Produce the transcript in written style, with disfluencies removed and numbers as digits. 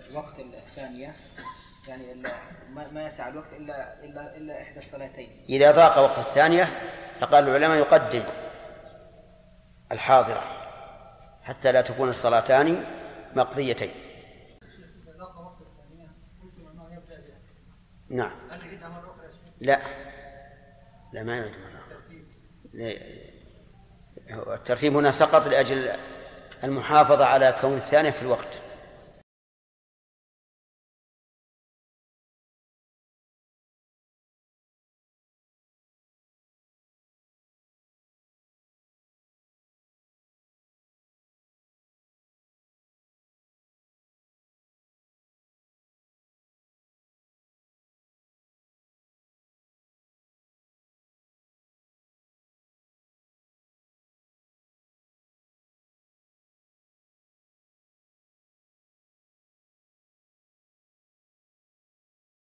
وقت الثانية يعني ما يسع الوقت إلا إحدى الصلاتين. إذا ضاق وقت الثانية فقال العلماء يقدم الحاضرة حتى لا تكون الصلاتان مقضيتين. نعم. لا ما يعد مرة. الترتيب هنا سقط لأجل المحافظة على كون الثانية في الوقت.